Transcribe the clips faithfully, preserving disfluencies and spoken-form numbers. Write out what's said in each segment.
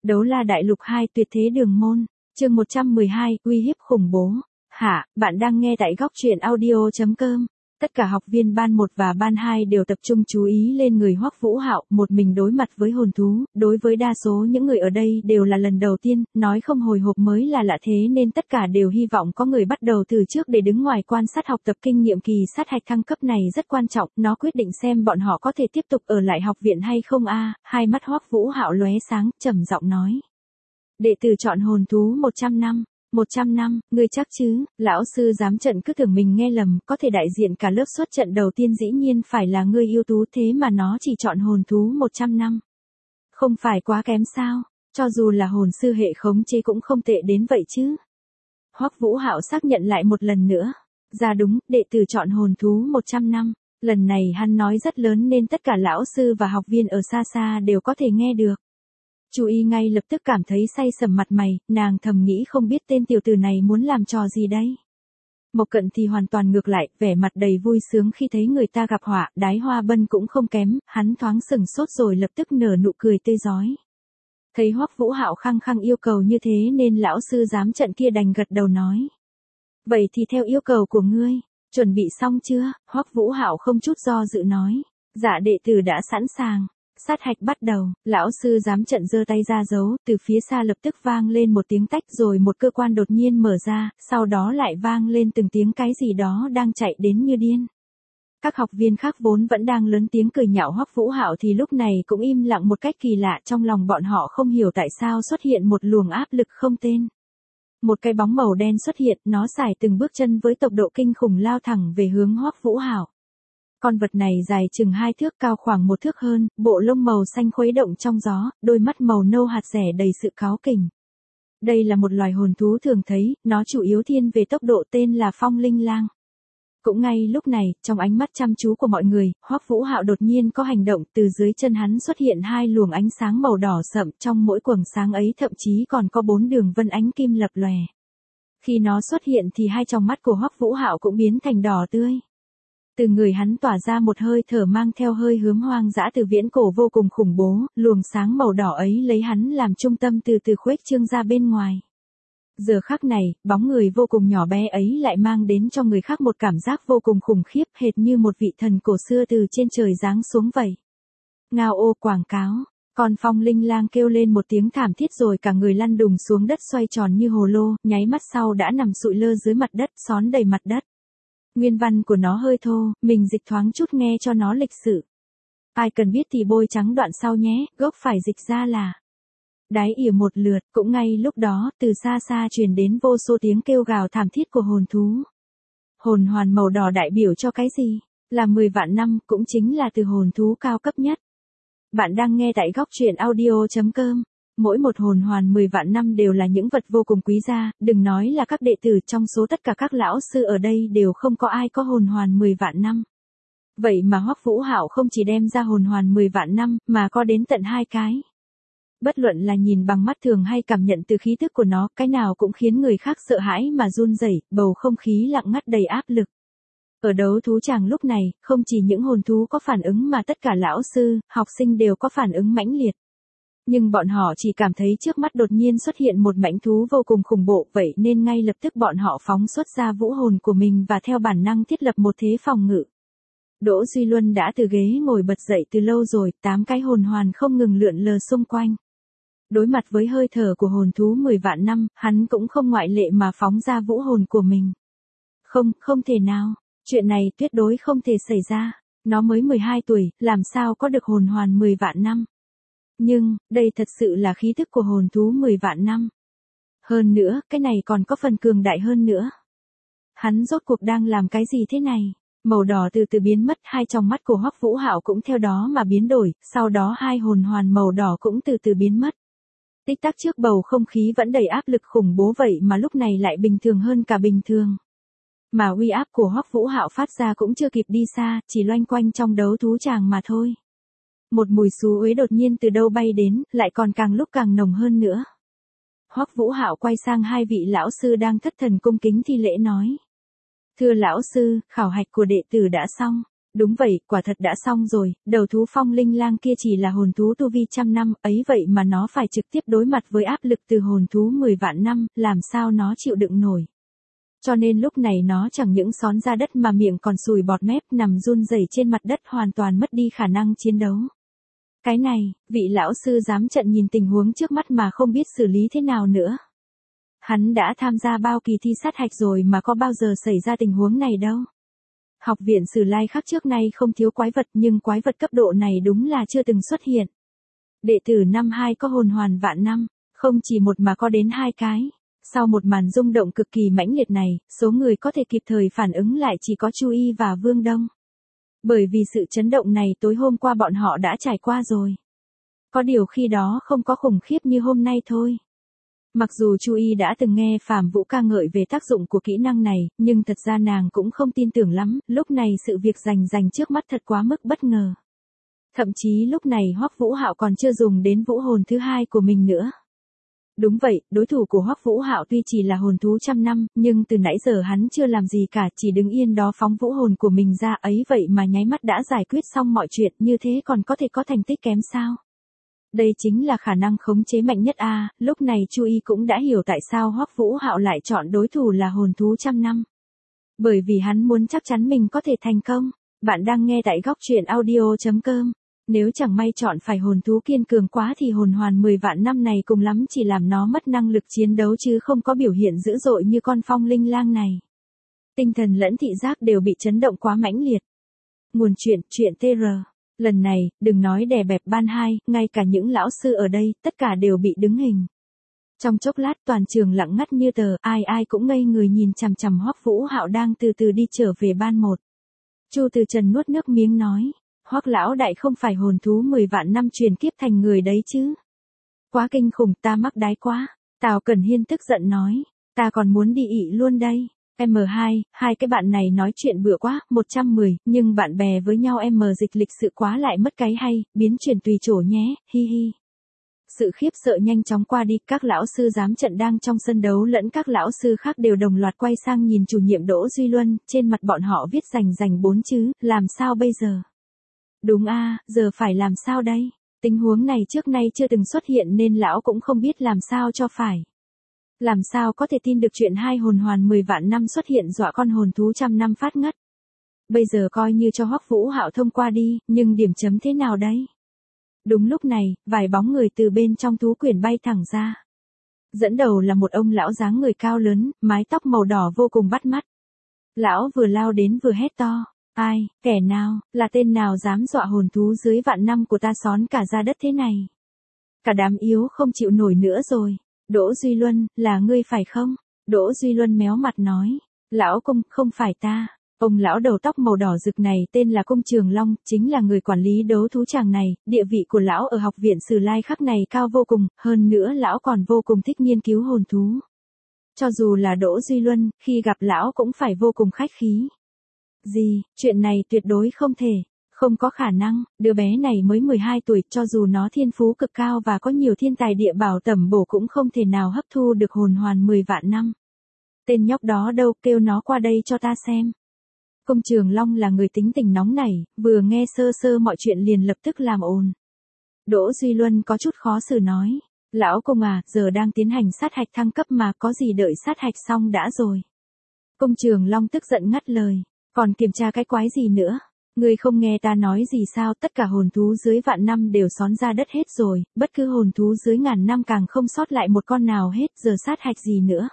Đấu la đại lục hai tuyệt thế đường môn, chương một trăm mười hai, uy hiếp khủng bố. Hạ, bạn đang nghe tại góc truyện audio chấm com. Tất cả học viên ban một và ban hai đều tập trung chú ý lên người Hoắc Vũ Hạo, một mình đối mặt với hồn thú, đối với đa số những người ở đây đều là lần đầu tiên, nói không hồi hộp mới là lạ thế nên tất cả đều hy vọng có người bắt đầu từ trước để đứng ngoài quan sát học tập kinh nghiệm. Kỳ sát hạch thăng cấp này rất quan trọng, nó quyết định xem bọn họ có thể tiếp tục ở lại học viện hay không a. Hai mắt Hoắc Vũ Hạo lóe sáng, trầm giọng nói: đệ tử chọn hồn thú một trăm năm. một trăm năm, ngươi chắc chứ? Lão sư giám trận cứ tưởng mình nghe lầm, có thể đại diện cả lớp xuất trận đầu tiên dĩ nhiên phải là ngươi ưu tú, thế mà nó chỉ chọn hồn thú một trăm năm. Không phải quá kém sao? Cho dù là hồn sư hệ khống chế cũng không tệ đến vậy chứ. Hoắc Vũ Hạo xác nhận lại một lần nữa. Ra đúng, đệ tử chọn hồn thú một trăm năm. Lần này hắn nói rất lớn nên tất cả lão sư và học viên ở xa xa đều có thể nghe được. Chú Y ngay lập tức cảm thấy say sẩm mặt mày, nàng thầm nghĩ không biết tên tiểu tử này muốn làm trò gì đây. Mộc Cận thì hoàn toàn ngược lại, vẻ mặt đầy vui sướng khi thấy người ta gặp họa. Đái Hoa Bân cũng không kém, hắn thoáng sừng sốt rồi lập tức nở nụ cười tươi rói. Thấy Hoắc Vũ Hạo khăng khăng yêu cầu như thế nên lão sư giám trận kia đành gật đầu nói: vậy thì theo yêu cầu của ngươi, chuẩn bị xong chưa? Hoắc Vũ Hạo không chút do dự nói: dạ đệ tử đã sẵn sàng. Sát hạch bắt đầu, lão sư giám trận giơ tay ra dấu, từ phía xa lập tức vang lên một tiếng tách rồi một cơ quan đột nhiên mở ra, sau đó lại vang lên từng tiếng cái gì đó đang chạy đến như điên. Các học viên khác vốn vẫn đang lớn tiếng cười nhạo Hoắc Vũ Hạo thì lúc này cũng im lặng một cách kỳ lạ, trong lòng bọn họ không hiểu tại sao xuất hiện một luồng áp lực không tên. Một cái bóng màu đen xuất hiện, nó xài từng bước chân với tốc độ kinh khủng lao thẳng về hướng Hoắc Vũ Hạo. Con vật này dài chừng hai thước, cao khoảng một thước hơn, bộ lông màu xanh khuấy động trong gió, đôi mắt màu nâu hạt rẻ đầy sự cáu kỉnh. Đây là một loài hồn thú thường thấy, nó chủ yếu thiên về tốc độ, tên là Phong Linh Lang. Cũng ngay lúc này, trong ánh mắt chăm chú của mọi người, Hoắc Vũ Hạo đột nhiên có hành động, từ dưới chân hắn xuất hiện hai luồng ánh sáng màu đỏ sậm, trong mỗi quầng sáng ấy thậm chí còn có bốn đường vân ánh kim lập lòe. Khi nó xuất hiện thì hai tròng mắt của Hoắc Vũ Hạo cũng biến thành đỏ tươi. Từ người hắn tỏa ra một hơi thở mang theo hơi hướng hoang dã từ viễn cổ vô cùng khủng bố, luồng sáng màu đỏ ấy lấy hắn làm trung tâm từ từ khuếch trương ra bên ngoài. Giờ khắc này, bóng người vô cùng nhỏ bé ấy lại mang đến cho người khác một cảm giác vô cùng khủng khiếp, hệt như một vị thần cổ xưa từ trên trời giáng xuống vậy. Ngao ô quảng cáo, con Phong Linh Lang kêu lên một tiếng thảm thiết rồi cả người lăn đùng xuống đất xoay tròn như hồ lô, nháy mắt sau đã nằm sụi lơ dưới mặt đất, xón đầy mặt đất. Nguyên văn của nó hơi thô, mình dịch thoáng chút nghe cho nó lịch sự. Ai cần biết thì bôi trắng đoạn sau nhé, gốc phải dịch ra là đái ỉa một lượt. Cũng ngay lúc đó, từ xa xa truyền đến vô số tiếng kêu gào thảm thiết của hồn thú. Hồn hoàn màu đỏ đại biểu cho cái gì? Là mười vạn năm, cũng chính là từ hồn thú cao cấp nhất. Bạn đang nghe tại góc truyện audio chấm com. Mỗi một hồn hoàn mười vạn năm đều là những vật vô cùng quý giá, đừng nói là các đệ tử, trong số tất cả các lão sư ở đây đều không có ai có hồn hoàn mười vạn năm. Vậy mà Hoắc Vũ Hạo không chỉ đem ra hồn hoàn mười vạn năm, mà có đến tận hai cái. Bất luận là nhìn bằng mắt thường hay cảm nhận từ khí tức của nó, cái nào cũng khiến người khác sợ hãi mà run rẩy, bầu không khí lặng ngắt đầy áp lực. Ở đấu thú tràng lúc này, không chỉ những hồn thú có phản ứng mà tất cả lão sư, học sinh đều có phản ứng mãnh liệt. Nhưng bọn họ chỉ cảm thấy trước mắt đột nhiên xuất hiện một mãnh thú vô cùng khủng bố, vậy nên ngay lập tức bọn họ phóng xuất ra vũ hồn của mình và theo bản năng thiết lập một thế phòng ngự. Đỗ Duy Luân đã từ ghế ngồi bật dậy từ lâu rồi, tám cái hồn hoàn không ngừng lượn lờ xung quanh. Đối mặt với hơi thở của hồn thú mười vạn năm, hắn cũng không ngoại lệ mà phóng ra vũ hồn của mình. Không, không thể nào, chuyện này tuyệt đối không thể xảy ra, nó mới mười hai tuổi, làm sao có được hồn hoàn mười vạn năm. Nhưng, đây thật sự là khí thức của hồn thú mười vạn năm. Hơn nữa, cái này còn có phần cường đại hơn nữa. Hắn rốt cuộc đang làm cái gì thế này? Màu đỏ từ từ biến mất, hai tròng mắt của Hoắc Vũ Hạo cũng theo đó mà biến đổi, sau đó hai hồn hoàn màu đỏ cũng từ từ biến mất. Tích tắc trước bầu không khí vẫn đầy áp lực khủng bố vậy mà lúc này lại bình thường hơn cả bình thường. Mà uy áp của Hoắc Vũ Hạo phát ra cũng chưa kịp đi xa, chỉ loanh quanh trong đấu thú tràng mà thôi. Một mùi xú uế đột nhiên từ đâu bay đến, lại còn càng lúc càng nồng hơn nữa. Hoắc Vũ Hạo quay sang hai vị lão sư đang thất thần cung kính thi lễ nói: thưa lão sư, khảo hạch của đệ tử đã xong. Đúng vậy, quả thật đã xong rồi, đầu thú phong linh lang kia chỉ là hồn thú tu vi trăm năm, ấy vậy mà nó phải trực tiếp đối mặt với áp lực từ hồn thú mười vạn năm, làm sao nó chịu đựng nổi. Cho nên lúc này nó chẳng những xón ra đất mà miệng còn sùi bọt mép nằm run rẩy trên mặt đất hoàn toàn mất đi khả năng chiến đấu. Cái này, vị lão sư giám trận nhìn tình huống trước mắt mà không biết xử lý thế nào nữa. Hắn đã tham gia bao kỳ thi sát hạch rồi mà có bao giờ xảy ra tình huống này đâu. Học viện Sử Lai Khắc trước nay không thiếu quái vật nhưng quái vật cấp độ này đúng là chưa từng xuất hiện. Đệ tử năm hai có hồn hoàn vạn năm, không chỉ một mà có đến hai cái. Sau một màn rung động cực kỳ mãnh liệt này, số người có thể kịp thời phản ứng lại chỉ có Chu Y và Vương Đông. Bởi vì sự chấn động này tối hôm qua bọn họ đã trải qua rồi. Có điều khi đó không có khủng khiếp như hôm nay thôi. Mặc dù Chu Y đã từng nghe Phạm Vũ ca ngợi về tác dụng của kỹ năng này, nhưng thật ra nàng cũng không tin tưởng lắm, lúc này sự việc rành rành trước mắt thật quá mức bất ngờ. Thậm chí lúc này Hoắc Vũ Hạo còn chưa dùng đến vũ hồn thứ hai của mình nữa. Đúng vậy, đối thủ của Hoắc Vũ Hạo tuy chỉ là hồn thú trăm năm, nhưng từ nãy giờ hắn chưa làm gì cả, chỉ đứng yên đó phóng vũ hồn của mình ra, ấy vậy mà nháy mắt đã giải quyết xong mọi chuyện, như thế còn có thể có thành tích kém sao? Đây chính là khả năng khống chế mạnh nhất a. À, lúc này Chu Y cũng đã hiểu tại sao Hoắc Vũ Hạo lại chọn đối thủ là hồn thú trăm năm. Bởi vì hắn muốn chắc chắn mình có thể thành công. Bạn đang nghe tại góc truyện audio chấm com. Nếu chẳng may chọn phải hồn thú kiên cường quá thì hồn hoàn mười vạn năm này cùng lắm chỉ làm nó mất năng lực chiến đấu chứ không có biểu hiện dữ dội như con phong linh lang này. Tinh thần lẫn thị giác đều bị chấn động quá mãnh liệt. Nguồn truyện, truyện tê rờ. Lần này, đừng nói đè bẹp ban hai, ngay cả những lão sư ở đây, tất cả đều bị đứng hình. Trong chốc lát toàn trường lặng ngắt như tờ, ai ai cũng ngây người nhìn chằm chằm Hoắc Vũ Hạo đang từ từ đi trở về ban một. Chu Từ Trần nuốt nước miếng nói, Hoắc lão đại không phải hồn thú mười vạn năm truyền kiếp thành người đấy chứ. Quá kinh khủng, ta mắc đái quá. Tào Cẩn Hiên tức giận nói, ta còn muốn đi ị luôn đây. em hai, hai cái bạn này nói chuyện bựa quá, một trăm mười, nhưng bạn bè với nhau em dịch lịch sự quá lại mất cái hay, biến chuyển tùy chỗ nhé, hi hi. Sự khiếp sợ nhanh chóng qua đi, các lão sư giám trận đang trong sân đấu lẫn các lão sư khác đều đồng loạt quay sang nhìn chủ nhiệm Đỗ Duy Luân, trên mặt bọn họ viết rành rành bốn chữ, làm sao bây giờ? Đúng a, giờ phải làm sao đây? Tình huống này trước nay chưa từng xuất hiện nên lão cũng không biết làm sao cho phải. Làm sao có thể tin được chuyện hai hồn hoàn mười vạn năm xuất hiện dọa con hồn thú trăm năm phát ngất. Bây giờ coi như cho Hoắc Vũ Hạo thông qua đi, nhưng điểm chấm thế nào đấy? Đúng lúc này, vài bóng người từ bên trong thú quyển bay thẳng ra. Dẫn đầu là một ông lão dáng người cao lớn, mái tóc màu đỏ vô cùng bắt mắt. Lão vừa lao đến vừa hét to, ai, kẻ nào, là tên nào dám dọa hồn thú dưới vạn năm của ta xón cả ra đất thế này? Cả đám yếu không chịu nổi nữa rồi. Đỗ Duy Luân, là ngươi phải không? Đỗ Duy Luân méo mặt nói, lão công, không phải ta. Ông lão đầu tóc màu đỏ rực này tên là Cung Trường Long, chính là người quản lý đấu thú tràng này, địa vị của lão ở học viện Sử Lai Khắc này cao vô cùng, hơn nữa lão còn vô cùng thích nghiên cứu hồn thú. Cho dù là Đỗ Duy Luân, khi gặp lão cũng phải vô cùng khách khí. Gì, chuyện này tuyệt đối không thể. Không có khả năng, đứa bé này mới mười hai tuổi, cho dù nó thiên phú cực cao và có nhiều thiên tài địa bảo tẩm bổ cũng không thể nào hấp thu được hồn hoàn mười vạn năm. Tên nhóc đó đâu, kêu nó qua đây cho ta xem. Cung Trường Long là người tính tình nóng nảy, vừa nghe sơ sơ mọi chuyện liền lập tức làm ồn. Đỗ Duy Luân có chút khó xử nói, lão công à, giờ đang tiến hành sát hạch thăng cấp mà, có gì đợi sát hạch xong đã rồi. Cung Trường Long tức giận ngắt lời, còn kiểm tra cái quái gì nữa? Ngươi không nghe ta nói gì sao, tất cả hồn thú dưới vạn năm đều xón ra đất hết rồi, bất cứ hồn thú dưới ngàn năm càng không sót lại một con nào hết, giờ sát hạch gì nữa.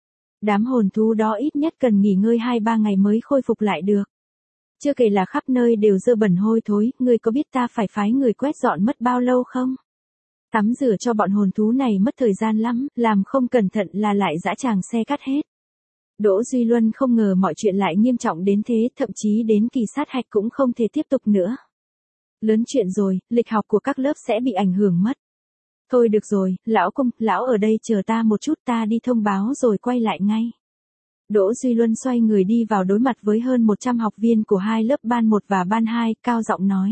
Đám hồn thú đó ít nhất cần nghỉ ngơi hai ba ngày mới khôi phục lại được. Chưa kể là khắp nơi đều dơ bẩn hôi thối, ngươi có biết ta phải phái người quét dọn mất bao lâu không? Tắm rửa cho bọn hồn thú này mất thời gian lắm, làm không cẩn thận là lại dã tràng xe cắt hết. Đỗ Duy Luân không ngờ mọi chuyện lại nghiêm trọng đến thế, thậm chí đến kỳ sát hạch cũng không thể tiếp tục nữa. Lớn chuyện rồi, lịch học của các lớp sẽ bị ảnh hưởng mất. Thôi được rồi, lão công, lão ở đây chờ ta một chút, ta đi thông báo rồi quay lại ngay. Đỗ Duy Luân xoay người đi vào đối mặt với hơn một trăm học viên của hai lớp ban một và ban hai, cao giọng nói.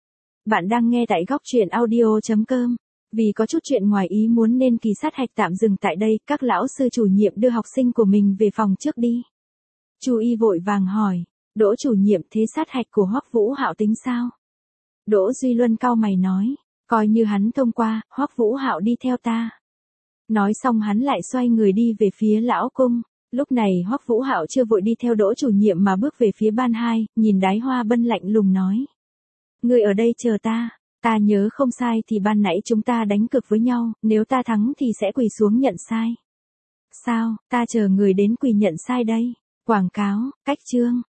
Bạn đang nghe tại góc truyện audio chấm com. Vì có chút chuyện ngoài ý muốn nên kỳ sát hạch tạm dừng tại đây, các lão sư chủ nhiệm đưa học sinh của mình về phòng trước đi. Chu Y vội vàng hỏi, Đỗ chủ nhiệm, thế sát hạch của Hoắc Vũ Hạo tính sao? Đỗ Duy Luân cau mày nói, coi như hắn thông qua, Hoắc Vũ Hạo đi theo ta. Nói xong hắn lại xoay người đi về phía lão cung. Lúc này Hoắc Vũ Hạo chưa vội đi theo Đỗ chủ nhiệm mà bước về phía ban hai, nhìn Đái Hoa Bân lạnh lùng nói. Ngươi ở đây chờ ta, ta nhớ không sai thì ban nãy chúng ta đánh cược với nhau, nếu ta thắng thì sẽ quỳ xuống nhận sai. Sao, ta chờ người đến quỳ nhận sai đây. Quảng cáo, cách chương.